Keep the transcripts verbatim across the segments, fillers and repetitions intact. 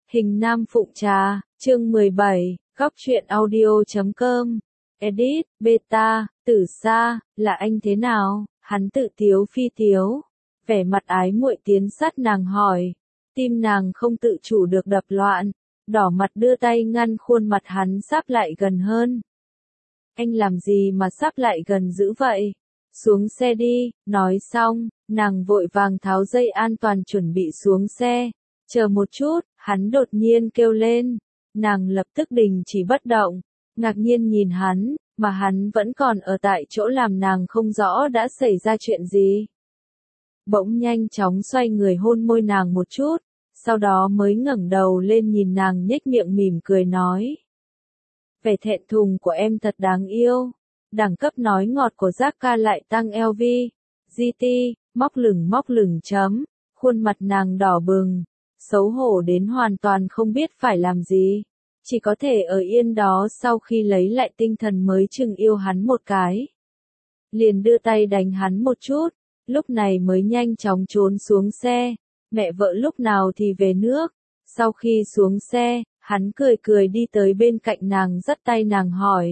Hình Nam Phụng Trà, chương mười bảy, góc truyện audio chấm com. Edit, beta, Tử Sa, là anh thế nào? Hắn tự tiếu phi tiếu. Vẻ mặt ái muội tiến sát nàng hỏi. Tim nàng không tự chủ được đập loạn. Đỏ mặt đưa tay ngăn khuôn mặt hắn sắp lại gần hơn. Anh làm gì mà sắp lại gần dữ vậy? Xuống xe đi, nói xong, nàng vội vàng tháo dây an toàn chuẩn bị xuống xe. Chờ một chút, hắn đột nhiên kêu lên. Nàng lập tức đình chỉ bất động, ngạc nhiên nhìn hắn, mà hắn vẫn còn ở tại chỗ làm nàng không rõ đã xảy ra chuyện gì. Bỗng nhanh chóng xoay người hôn môi nàng một chút, sau đó mới ngẩng đầu lên nhìn nàng nhếch miệng mỉm cười nói. Vẻ thẹn thùng của em thật đáng yêu. Đẳng cấp nói ngọt của Zacca lại tăng lờ vê, giê tê, móc lửng móc lửng chấm, khuôn mặt nàng đỏ bừng, xấu hổ đến hoàn toàn không biết phải làm gì, chỉ có thể ở yên đó sau khi lấy lại tinh thần mới chừng yêu hắn một cái. Liền đưa tay đánh hắn một chút, lúc này mới nhanh chóng trốn xuống xe, mẹ vợ lúc nào thì về nước, sau khi xuống xe, hắn cười cười đi tới bên cạnh nàng dắt tay nàng hỏi.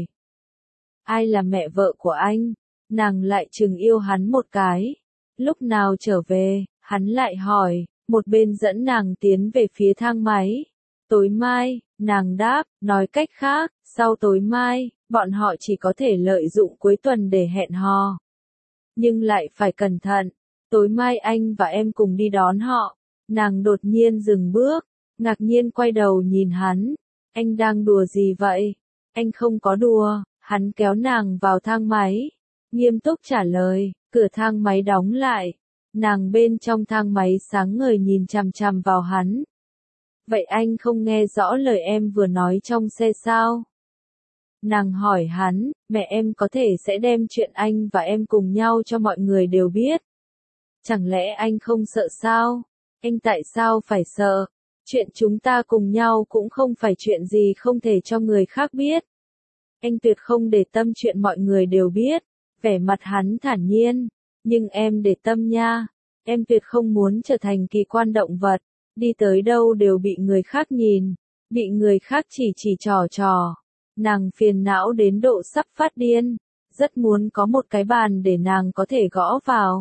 Ai là mẹ vợ của anh? Nàng lại chừng yêu hắn một cái. Lúc nào trở về, hắn lại hỏi, một bên dẫn nàng tiến về phía thang máy. Tối mai, nàng đáp, nói cách khác, sau tối mai, bọn họ chỉ có thể lợi dụng cuối tuần để hẹn hò. Nhưng lại phải cẩn thận, tối mai anh và em cùng đi đón họ. Nàng đột nhiên dừng bước, ngạc nhiên quay đầu nhìn hắn. Anh đang đùa gì vậy? Anh không có đùa. Hắn kéo nàng vào thang máy, nghiêm túc trả lời, cửa thang máy đóng lại, nàng bên trong thang máy sáng ngời nhìn chằm chằm vào hắn. Vậy anh không nghe rõ lời em vừa nói trong xe sao? Nàng hỏi hắn, mẹ em có thể sẽ đem chuyện anh và em cùng nhau cho mọi người đều biết. Chẳng lẽ anh không sợ sao? Anh tại sao phải sợ? Chuyện chúng ta cùng nhau cũng không phải chuyện gì không thể cho người khác biết. Anh tuyệt không để tâm chuyện mọi người đều biết, vẻ mặt hắn thản nhiên, nhưng em để tâm nha, em tuyệt không muốn trở thành kỳ quan động vật, đi tới đâu đều bị người khác nhìn, bị người khác chỉ chỉ trò trò, nàng phiền não đến độ sắp phát điên, rất muốn có một cái bàn để nàng có thể gõ vào.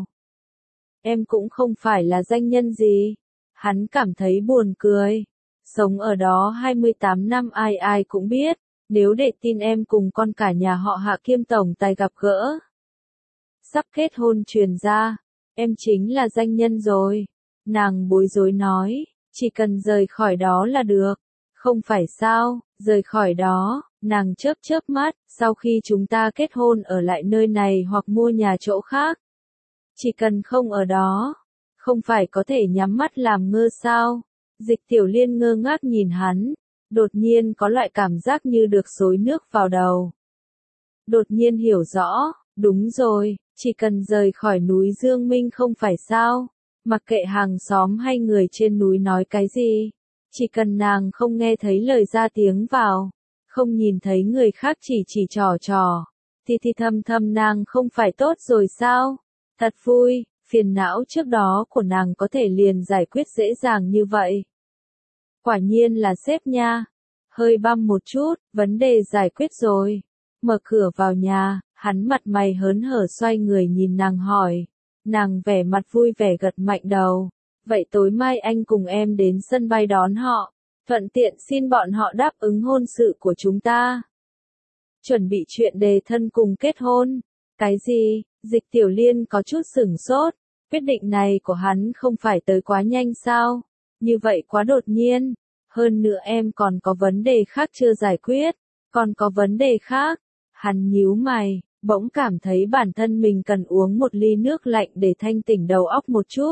Em cũng không phải là danh nhân gì, hắn cảm thấy buồn cười, sống ở đó hai mươi tám năm ai ai cũng biết. Nếu để tin em cùng con cả nhà họ Hạ kiêm tổng tài gặp gỡ. Sắp kết hôn truyền ra, em chính là danh nhân rồi. Nàng bối rối nói, chỉ cần rời khỏi đó là được. Không phải sao, rời khỏi đó, nàng chớp chớp mắt, sau khi chúng ta kết hôn ở lại nơi này hoặc mua nhà chỗ khác. Chỉ cần không ở đó, không phải có thể nhắm mắt làm ngơ sao. Dịch Tiểu Liên ngơ ngác nhìn hắn. Đột nhiên có loại cảm giác như được xối nước vào đầu. Đột nhiên hiểu rõ, đúng rồi, chỉ cần rời khỏi núi Dương Minh không phải sao, mặc kệ hàng xóm hay người trên núi nói cái gì, chỉ cần nàng không nghe thấy lời ra tiếng vào, không nhìn thấy người khác chỉ chỉ trò trò, thì thì thầm thầm nàng không phải tốt rồi sao? Thật vui, phiền não trước đó của nàng có thể liền giải quyết dễ dàng như vậy. Quả nhiên là sếp nha. Hơi băm một chút, vấn đề giải quyết rồi. Mở cửa vào nhà, hắn mặt mày hớn hở xoay người nhìn nàng hỏi. Nàng vẻ mặt vui vẻ gật mạnh đầu. Vậy tối mai anh cùng em đến sân bay đón họ. Thuận tiện xin bọn họ đáp ứng hôn sự của chúng ta. Chuẩn bị chuyện đề thân cùng kết hôn. Cái gì? Dịch Tiểu Liên có chút sửng sốt. Quyết định này của hắn không phải tới quá nhanh sao? Như vậy quá đột nhiên. Hơn nữa em còn có vấn đề khác chưa giải quyết. Còn có vấn đề khác. Hắn nhíu mày, bỗng cảm thấy bản thân mình cần uống một ly nước lạnh để thanh tỉnh đầu óc một chút.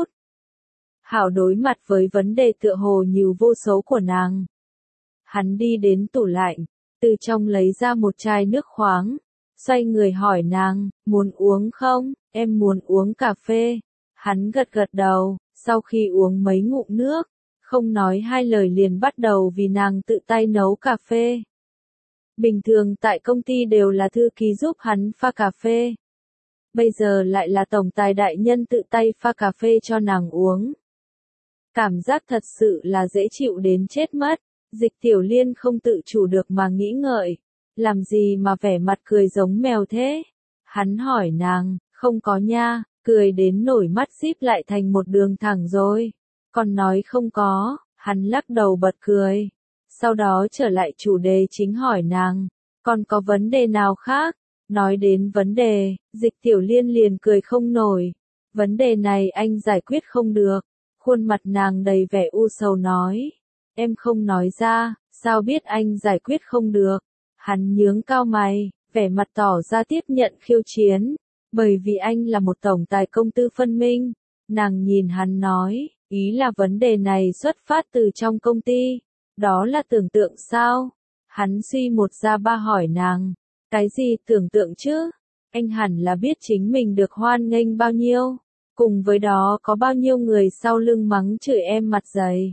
Hảo đối mặt với vấn đề tựa hồ nhiều vô số của nàng. Hắn đi đến tủ lạnh, từ trong lấy ra một chai nước khoáng. Xoay người hỏi nàng, muốn uống không? Em muốn uống cà phê. Hắn gật gật đầu, sau khi uống mấy ngụm nước. Không nói hai lời liền bắt đầu vì nàng tự tay nấu cà phê. Bình thường tại công ty đều là thư ký giúp hắn pha cà phê. Bây giờ lại là tổng tài đại nhân tự tay pha cà phê cho nàng uống. Cảm giác thật sự là dễ chịu đến chết mất. Dịch Tiểu Liên không tự chủ được mà nghĩ ngợi. Làm gì mà vẻ mặt cười giống mèo thế? Hắn hỏi nàng, không có nha, cười đến nổi mắt díp lại thành một đường thẳng rồi. Còn nói không có, hắn lắc đầu bật cười. Sau đó trở lại chủ đề chính hỏi nàng, còn có vấn đề nào khác? Nói đến vấn đề, Dịch Tiểu Liên liền cười không nổi. Vấn đề này anh giải quyết không được. Khuôn mặt nàng đầy vẻ u sầu nói. Em không nói ra, sao biết anh giải quyết không được? Hắn nhướng cao mày, vẻ mặt tỏ ra tiếp nhận khiêu chiến. Bởi vì anh là một tổng tài công tư phân minh. Nàng nhìn hắn nói, ý là vấn đề này xuất phát từ trong công ty. Đó là tưởng tượng sao? Hắn suy một ra ba hỏi nàng. Cái gì tưởng tượng chứ? Anh hẳn là biết chính mình được hoan nghênh bao nhiêu. Cùng với đó có bao nhiêu người sau lưng mắng chửi em mặt dày.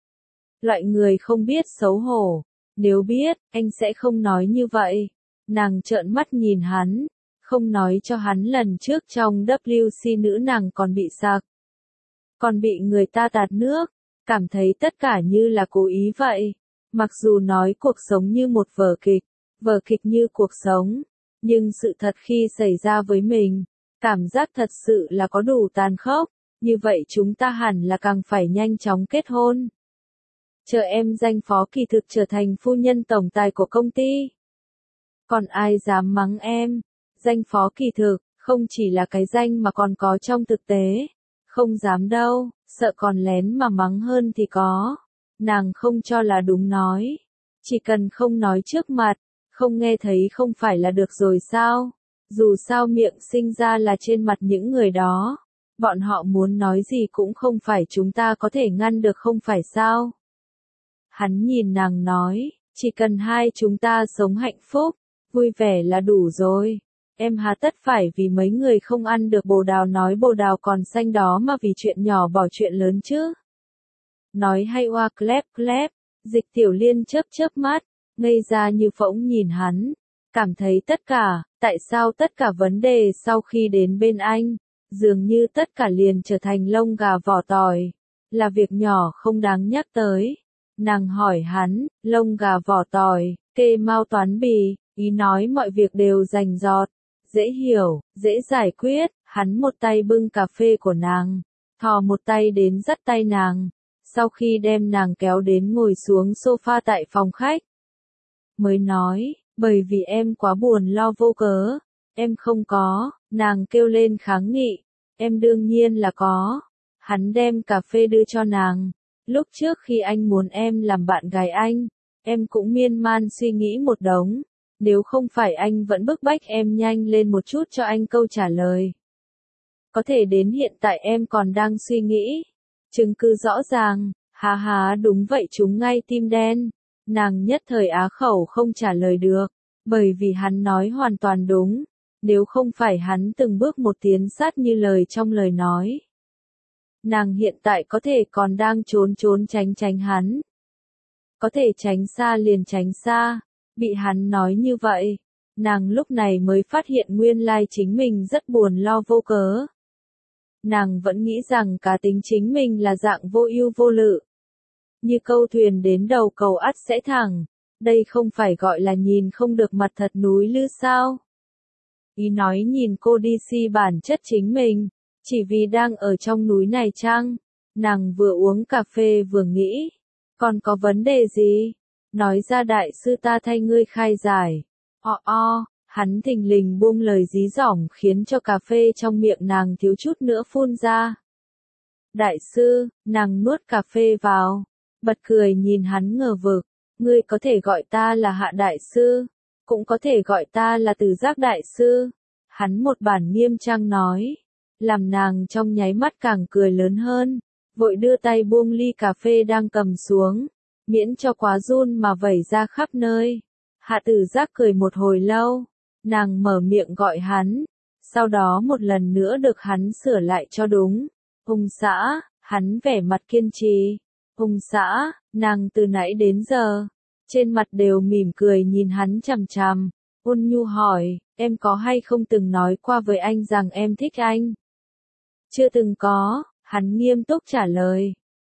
Loại người không biết xấu hổ. Nếu biết, anh sẽ không nói như vậy. Nàng trợn mắt nhìn hắn. Không nói cho hắn lần trước trong W C nữ nàng còn bị sặc. Còn bị người ta tạt nước. Cảm thấy tất cả như là cố ý vậy. Mặc dù nói cuộc sống như một vở kịch. Vở kịch như cuộc sống. Nhưng sự thật khi xảy ra với mình. Cảm giác thật sự là có đủ tàn khốc. Như vậy chúng ta hẳn là càng phải nhanh chóng kết hôn. Chờ em danh phó kỳ thực trở thành phu nhân tổng tài của công ty. Còn ai dám mắng em? Danh phó kỳ thực, không chỉ là cái danh mà còn có trong thực tế. Không dám đâu, sợ còn lén mà mắng hơn thì có. Nàng không cho là đúng nói. Chỉ cần không nói trước mặt, không nghe thấy không phải là được rồi sao? Dù sao miệng sinh ra là trên mặt những người đó. Bọn họ muốn nói gì cũng không phải chúng ta có thể ngăn được không phải sao? Hắn nhìn nàng nói, chỉ cần hai chúng ta sống hạnh phúc, vui vẻ là đủ rồi. Em hà tất phải vì mấy người không ăn được bồ đào nói bồ đào còn xanh đó mà vì chuyện nhỏ bỏ chuyện lớn chứ. Nói hay oa klep klep, Dịch Tiểu Liên chớp chớp mắt, ngây ra như phỗng nhìn hắn. Cảm thấy tất cả, tại sao tất cả vấn đề sau khi đến bên anh, dường như tất cả liền trở thành lông gà vỏ tỏi, là việc nhỏ không đáng nhắc tới. Nàng hỏi hắn, lông gà vỏ tỏi, kê mau toán bì, ý nói mọi việc đều rành rọt, dễ hiểu, dễ giải quyết. Hắn một tay bưng cà phê của nàng, thò một tay đến dắt tay nàng, sau khi đem nàng kéo đến ngồi xuống sofa tại phòng khách. Mới nói, bởi vì em quá buồn lo vô cớ, em không có, nàng kêu lên kháng nghị, em đương nhiên là có. Hắn đem cà phê đưa cho nàng. Lúc trước khi anh muốn em làm bạn gái anh, em cũng miên man suy nghĩ một đống. Nếu không phải anh vẫn bức bách em nhanh lên một chút cho anh câu trả lời. Có thể đến hiện tại em còn đang suy nghĩ. Chứng cứ rõ ràng, hà hà đúng vậy chúng ngay tim đen. Nàng nhất thời á khẩu không trả lời được, bởi vì hắn nói hoàn toàn đúng. Nếu không phải hắn từng bước một tiến sát như lời trong lời nói. Nàng hiện tại có thể còn đang trốn trốn tránh tránh hắn. Có thể tránh xa liền tránh xa. Bị hắn nói như vậy, nàng lúc này mới phát hiện nguyên lai chính mình rất buồn lo vô cớ. Nàng vẫn nghĩ rằng cá tính chính mình là dạng vô ưu vô lự. Như câu thuyền đến đầu cầu ắt sẽ thẳng. Đây không phải gọi là nhìn không được mặt thật núi lư sao? Ý nói nhìn cô đi si bản chất chính mình, chỉ vì đang ở trong núi này chăng? Nàng vừa uống cà phê vừa nghĩ, còn có vấn đề gì? Nói ra đại sư ta thay ngươi khai giải. O o, hắn thình lình buông lời dí dỏm khiến cho cà phê trong miệng nàng thiếu chút nữa phun ra. Đại sư, nàng nuốt cà phê vào, bật cười nhìn hắn ngờ vực, ngươi có thể gọi ta là Hạ đại sư, cũng có thể gọi ta là Từ Giác đại sư. Hắn một bản nghiêm trang nói, làm nàng trong nháy mắt càng cười lớn hơn, vội đưa tay buông ly cà phê đang cầm xuống, miễn cho quá run mà vẩy ra khắp nơi. Hạ Tử Giác cười một hồi lâu, nàng mở miệng gọi hắn, sau đó một lần nữa được hắn sửa lại cho đúng. Hùng xã, hắn vẻ mặt kiên trì. Hùng xã, nàng từ nãy đến giờ, trên mặt đều mỉm cười nhìn hắn chằm chằm, ôn nhu hỏi, em có hay không từng nói qua với anh rằng em thích anh? Chưa từng có, hắn nghiêm túc trả lời.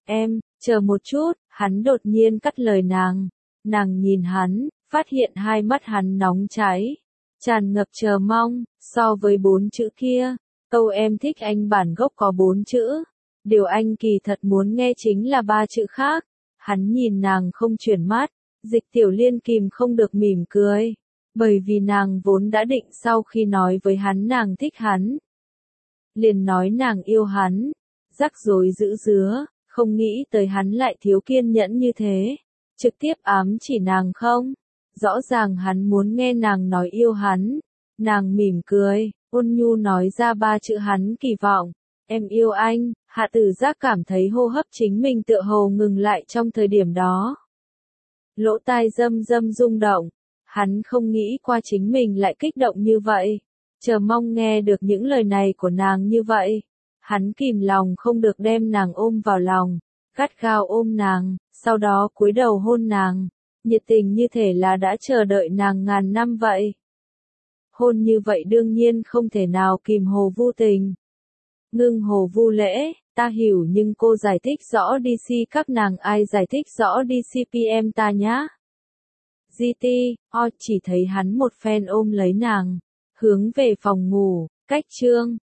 Em, chờ một chút, hắn đột nhiên cắt lời nàng. Nàng nhìn hắn, phát hiện hai mắt hắn nóng cháy, tràn ngập chờ mong, so với bốn chữ kia, câu em thích anh bản gốc có bốn chữ. Điều anh kỳ thật muốn nghe chính là ba chữ khác. Hắn nhìn nàng không chuyển mắt, Dịch Tiểu Liên kìm không được mỉm cười. Bởi vì nàng vốn đã định sau khi nói với hắn nàng thích hắn, liền nói nàng yêu hắn. Rắc rối dữ dứa, không nghĩ tới hắn lại thiếu kiên nhẫn như thế. Trực tiếp ám chỉ nàng không? Rõ ràng hắn muốn nghe nàng nói yêu hắn. Nàng mỉm cười, ôn nhu nói ra ba chữ hắn kỳ vọng. Em yêu anh. Hạ Tử Giác cảm thấy hô hấp chính mình tựa hồ ngừng lại trong thời điểm đó. Lỗ tai râm râm rung động. Hắn không nghĩ qua chính mình lại kích động như vậy. Chờ mong nghe được những lời này của nàng như vậy. Hắn kìm lòng không được đem nàng ôm vào lòng, gắt gao ôm nàng, sau đó cúi đầu hôn nàng. Nhiệt tình như thể là đã chờ đợi nàng ngàn năm vậy. Hôn như vậy đương nhiên không thể nào kìm Hồ Vu tình. Ngưng Hồ Vu lễ, ta hiểu nhưng cô giải thích rõ đê xê các nàng ai giải thích rõ đê xê pê em ta nhá. giê tê, o chỉ thấy hắn một phen ôm lấy nàng, hướng về phòng ngủ, cách chương.